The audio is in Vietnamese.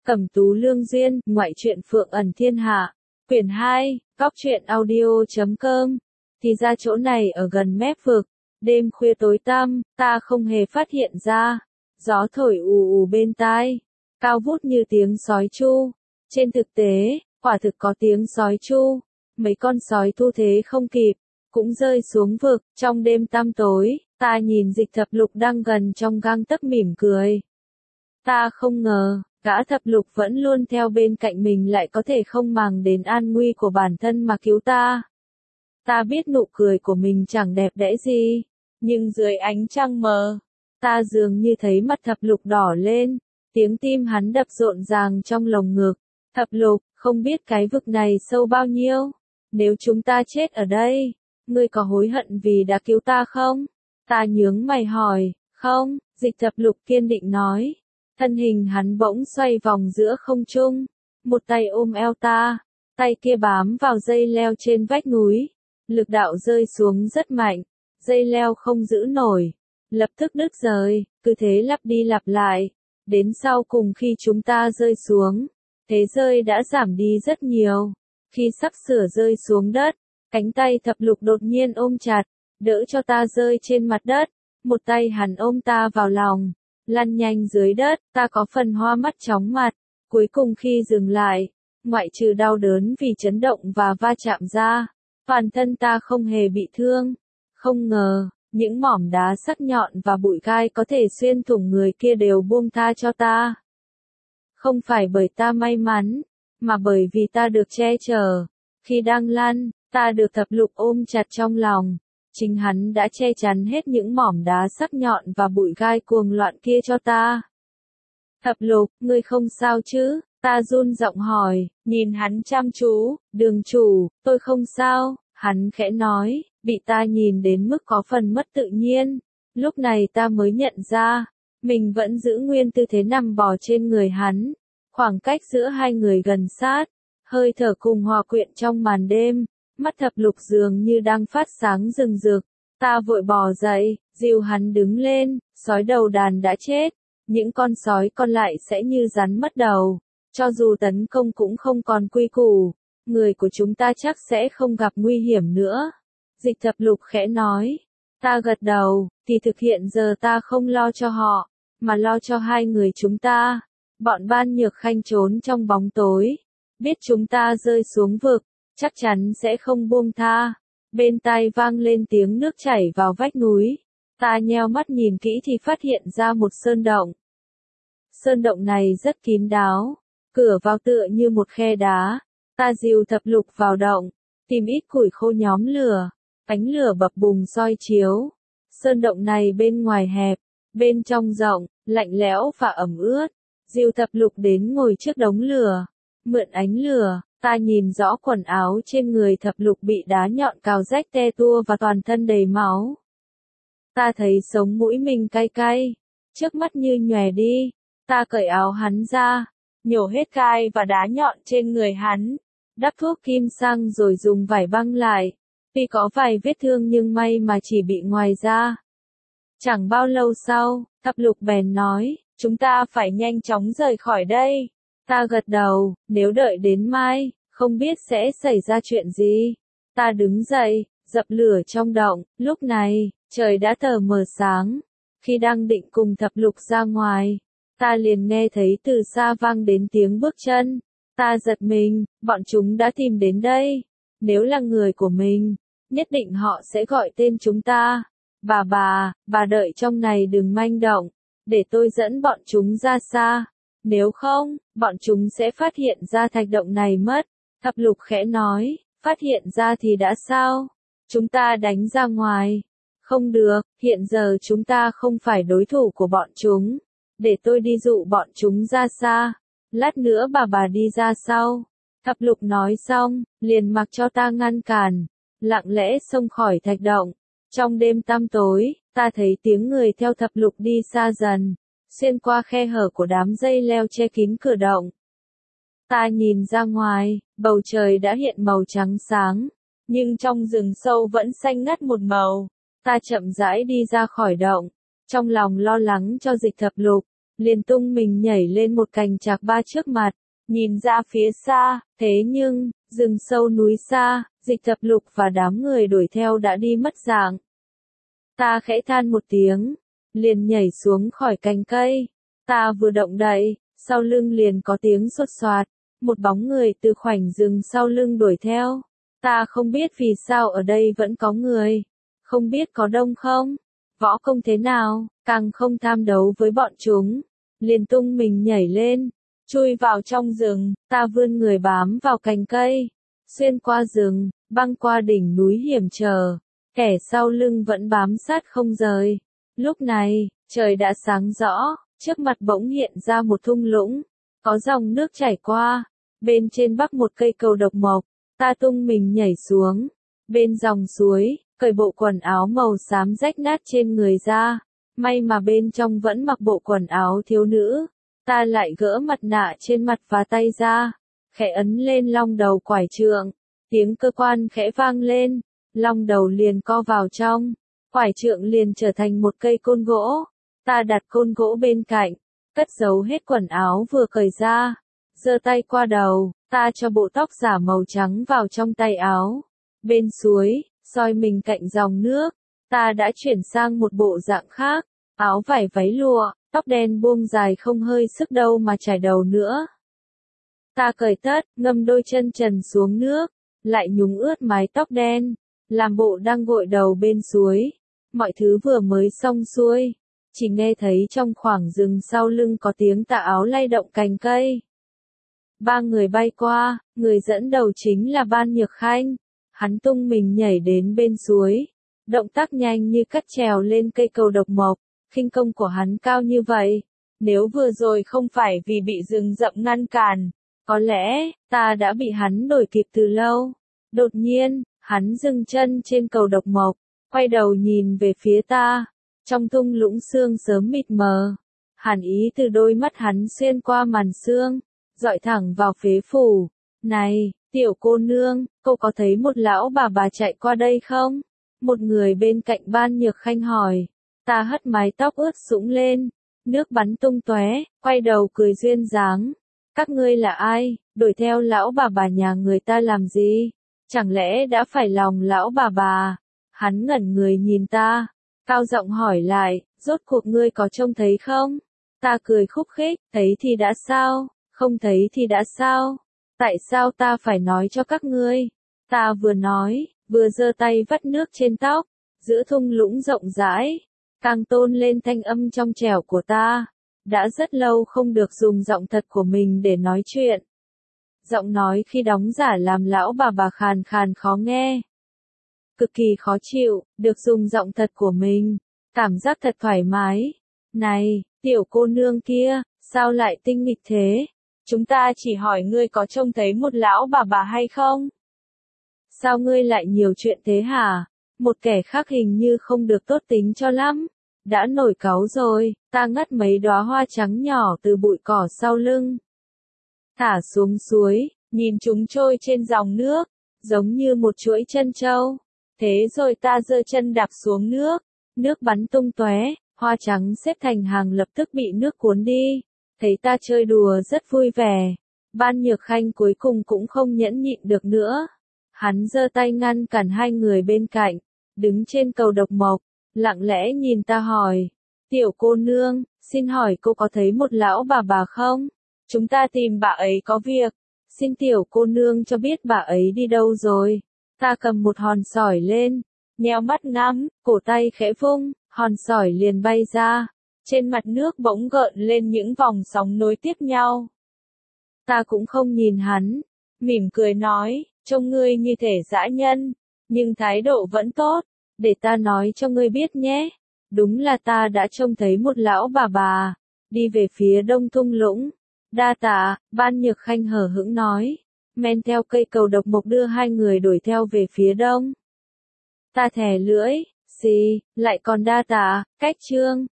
Cẩm Tú Lương Duyên, ngoại truyện Phượng ẩn thiên hạ. Quyển 2, góc truyện audio.com. Thì ra chỗ này ở gần mép vực. Đêm khuya tối tăm, ta không hề phát hiện ra. Gió thổi ù ù bên tai. Cao vút như tiếng sói tru. Trên thực tế, quả thực có tiếng sói tru. Mấy con sói thu thế không kịp, cũng rơi xuống vực. Trong đêm tăm tối, ta nhìn Dịch Thập Lục đang gần trong gang tấc mỉm cười. Ta không ngờ, gã thập lục vẫn luôn theo bên cạnh mình lại có thể không màng đến an nguy của bản thân mà cứu ta. Ta biết nụ cười của mình chẳng đẹp đẽ gì, nhưng dưới ánh trăng mờ, ta dường như thấy mặt thập lục đỏ lên, tiếng tim hắn đập rộn ràng trong lồng ngực. Thập lục, không biết cái vực này sâu bao nhiêu? Nếu chúng ta chết ở đây, ngươi có hối hận vì đã cứu ta không? Ta nhướng mày hỏi. Không, Dịch Thập Lục kiên định nói. Thân hình hắn bỗng xoay vòng giữa không trung, một tay ôm eo ta, tay kia bám vào dây leo trên vách núi. Lực đạo rơi xuống rất mạnh, dây leo không giữ nổi, lập tức đứt rời, cứ thế lặp đi lặp lại. Đến sau cùng khi chúng ta rơi xuống, thế rơi đã giảm đi rất nhiều. Khi sắp sửa rơi xuống đất, cánh tay thập lục đột nhiên ôm chặt, đỡ cho ta rơi trên mặt đất. Một tay hắn ôm ta vào lòng, lăn nhanh dưới đất, ta có phần hoa mắt chóng mặt. Cuối cùng khi dừng lại, ngoại trừ đau đớn vì chấn động và va chạm ra, toàn thân ta không hề bị thương. Không ngờ, những mỏm đá sắc nhọn và bụi gai có thể xuyên thủng người kia đều buông tha cho ta. Không phải bởi ta may mắn, mà bởi vì ta được che chở. Khi đang lăn, ta được thập lục ôm chặt trong lòng. Chính hắn đã che chắn hết những mỏm đá sắc nhọn và bụi gai cuồng loạn kia cho ta. Thập lục, ngươi không sao chứ? Ta run giọng hỏi, nhìn hắn chăm chú. Đường chủ, tôi không sao, hắn khẽ nói, bị ta nhìn đến mức có phần mất tự nhiên. Lúc này ta mới nhận ra, mình vẫn giữ nguyên tư thế nằm bò trên người hắn. Khoảng cách giữa hai người gần sát, hơi thở cùng hòa quyện trong màn đêm. Mắt thập lục dường như đang phát sáng rừng rực. Ta vội bò dậy, dìu hắn đứng lên. Sói đầu đàn đã chết, những con sói còn lại sẽ như rắn mất đầu. Cho dù tấn công cũng không còn quy củ, người của chúng ta chắc sẽ không gặp nguy hiểm nữa. Dịch thập lục khẽ nói. Ta gật đầu, thì thực hiện giờ ta không lo cho họ, mà lo cho hai người chúng ta. Bọn Ban Nhược Khanh trốn trong bóng tối, biết chúng ta rơi xuống vực, chắc chắn sẽ không buông tha. Bên tai vang lên tiếng nước chảy vào vách núi. Ta nheo mắt nhìn kỹ thì phát hiện ra một sơn động. Sơn động này rất kín đáo, cửa vào tựa như một khe đá. Ta dìu thập lục vào động, tìm ít củi khô nhóm lửa, ánh lửa bập bùng soi chiếu. Sơn động này bên ngoài hẹp, bên trong rộng, lạnh lẽo và ẩm ướt. Dìu thập lục đến ngồi trước đống lửa, mượn ánh lửa. Ta nhìn rõ quần áo trên người thập lục bị đá nhọn cào rách te tua và toàn thân đầy máu. Ta thấy sống mũi mình cay cay, trước mắt như nhòe đi. Ta cởi áo hắn ra, nhổ hết gai và đá nhọn trên người hắn, đắp thuốc kim xăng rồi dùng vải băng lại. Tuy có vài vết thương nhưng may mà chỉ bị ngoài da. Chẳng bao lâu sau, thập lục bèn nói, chúng ta phải nhanh chóng rời khỏi đây. Ta gật đầu, nếu đợi đến mai, không biết sẽ xảy ra chuyện gì. Ta đứng dậy, dập lửa trong động. Lúc này, trời đã tờ mờ sáng. Khi đang định cùng thập lục ra ngoài, ta liền nghe thấy từ xa vang đến tiếng bước chân. Ta giật mình, bọn chúng đã tìm đến đây. Nếu là người của mình, nhất định họ sẽ gọi tên chúng ta. Bà đợi trong này đừng manh động, để tôi dẫn bọn chúng ra xa. Nếu không, bọn chúng sẽ phát hiện ra thạch động này mất. Thập lục khẽ nói, phát hiện ra thì đã sao? Chúng ta đánh ra ngoài. Không được, hiện giờ chúng ta không phải đối thủ của bọn chúng. Để tôi đi dụ bọn chúng ra xa. Lát nữa bà đi ra sau. Thập lục nói xong, liền mặc cho ta ngăn cản. Lặng lẽ xông khỏi thạch động. Trong đêm tăm tối, ta thấy tiếng người theo thập lục đi xa dần, xuyên qua khe hở của đám dây leo che kín cửa động. Ta nhìn ra ngoài, bầu trời đã hiện màu trắng sáng, nhưng trong rừng sâu vẫn xanh ngắt một màu. Ta chậm rãi đi ra khỏi động, trong lòng lo lắng cho Dịch Thập Lục. liền tung mình nhảy lên một cành trạc ba trước mặt, nhìn ra phía xa, thế nhưng, rừng sâu núi xa, Dịch Thập Lục và đám người đuổi theo đã đi mất dạng. Ta khẽ than một tiếng, liền nhảy xuống khỏi cành cây. Ta vừa động đậy, sau lưng liền có tiếng xột xoạt, một bóng người từ khoảnh rừng sau lưng đuổi theo. Ta không biết vì sao ở đây vẫn có người, không biết có đông không, võ công thế nào, càng không tham đấu với bọn chúng. Liền tung mình nhảy lên, chui vào trong rừng, ta vươn người bám vào cành cây, xuyên qua rừng, băng qua đỉnh núi hiểm trở, kẻ sau lưng vẫn bám sát không rời. Lúc này, trời đã sáng rõ, trước mặt bỗng hiện ra một thung lũng, có dòng nước chảy qua, bên trên bắc một cây cầu độc mộc, ta tung mình nhảy xuống, bên dòng suối, cởi bộ quần áo màu xám rách nát trên người ra, may mà bên trong vẫn mặc bộ quần áo thiếu nữ, ta lại gỡ mặt nạ trên mặt và tay ra, khẽ ấn lên long đầu quải trượng, tiếng cơ quan khẽ vang lên, long đầu liền co vào trong, quải trượng liền trở thành một cây côn gỗ, ta đặt côn gỗ bên cạnh, cất giấu hết quần áo vừa cởi ra, giơ tay qua đầu, ta cho bộ tóc giả màu trắng vào trong tay áo, bên suối, soi mình cạnh dòng nước, ta đã chuyển sang một bộ dạng khác, áo vải váy lụa, tóc đen buông dài không hơi sức đâu mà trải đầu nữa. Ta cởi tất, ngâm đôi chân trần xuống nước, lại nhúng ướt mái tóc đen, làm bộ đang gội đầu bên suối. Mọi thứ vừa mới xong xuôi, chỉ nghe thấy trong khoảng rừng sau lưng có tiếng tà áo lay động cành cây. Ba người bay qua, người dẫn đầu chính là Ban Nhược Khanh. Hắn tung mình nhảy đến bên suối, động tác nhanh như cắt trèo lên cây cầu độc mộc, khinh công của hắn cao như vậy. Nếu vừa rồi không phải vì bị rừng rậm ngăn cản, có lẽ, ta đã bị hắn đuổi kịp từ lâu. Đột nhiên, hắn dừng chân trên cầu độc mộc, quay đầu nhìn về phía ta. Trong thung lũng sương sớm mịt mờ, hàn ý từ đôi mắt hắn xuyên qua màn sương, dọi thẳng vào phế phủ. Này, tiểu cô nương, cô có thấy một lão bà chạy qua đây không? Một người bên cạnh Ban Nhược Khanh hỏi. Ta hất mái tóc ướt sũng lên, nước bắn tung tóe, quay đầu cười duyên dáng. Các ngươi là ai, đuổi theo lão bà nhà người ta làm gì? Chẳng lẽ đã phải lòng lão bà? Hắn ngẩn người nhìn ta, cao giọng hỏi lại, rốt cuộc ngươi có trông thấy không? Ta cười khúc khích, thấy thì đã sao, không thấy thì đã sao? Tại sao ta phải nói cho các ngươi? Ta vừa nói, vừa giơ tay vắt nước trên tóc, giữa thung lũng rộng rãi, càng tôn lên thanh âm trong trẻo của ta. Đã rất lâu không được dùng giọng thật của mình để nói chuyện. Giọng nói khi đóng giả làm lão bà khàn khàn khó nghe. Cực kỳ khó chịu, được dùng giọng thật của mình. Cảm giác thật thoải mái. Này, tiểu cô nương kia, sao lại tinh nghịch thế? Chúng ta chỉ hỏi ngươi có trông thấy một lão bà hay không? Sao ngươi lại nhiều chuyện thế hả? Một kẻ khác hình như không được tốt tính cho lắm. Đã nổi cáu rồi, ta ngắt mấy đóa hoa trắng nhỏ từ bụi cỏ sau lưng. Thả xuống suối, nhìn chúng trôi trên dòng nước, giống như một chuỗi chân trâu. Thế rồi ta giơ chân đạp xuống nước, nước bắn tung tóe, hoa trắng xếp thành hàng lập tức bị nước cuốn đi. Thấy ta chơi đùa rất vui vẻ. Ban Nhược Khanh cuối cùng cũng không nhẫn nhịn được nữa. Hắn giơ tay ngăn cản hai người bên cạnh, đứng trên cầu độc mộc, lặng lẽ nhìn ta hỏi. Tiểu cô nương, xin hỏi cô có thấy một lão bà không? Chúng ta tìm bà ấy có việc. Xin tiểu cô nương cho biết bà ấy đi đâu rồi. Ta cầm một hòn sỏi lên, nheo mắt ngắm, cổ tay khẽ vung, hòn sỏi liền bay ra. Trên mặt nước bỗng gợn lên những vòng sóng nối tiếp nhau. Ta cũng không nhìn hắn, mỉm cười nói, trông ngươi như thể dã nhân, nhưng thái độ vẫn tốt, để ta nói cho ngươi biết nhé. Đúng là ta đã trông thấy một lão bà, đi về phía đông thung lũng. Đa tạ, Ban Nhược Khanh hờ hững nói, men theo cây cầu độc mộc đưa hai người đuổi theo về phía đông. Ta thè lưỡi, xì, lại còn đa tạ, cách chương.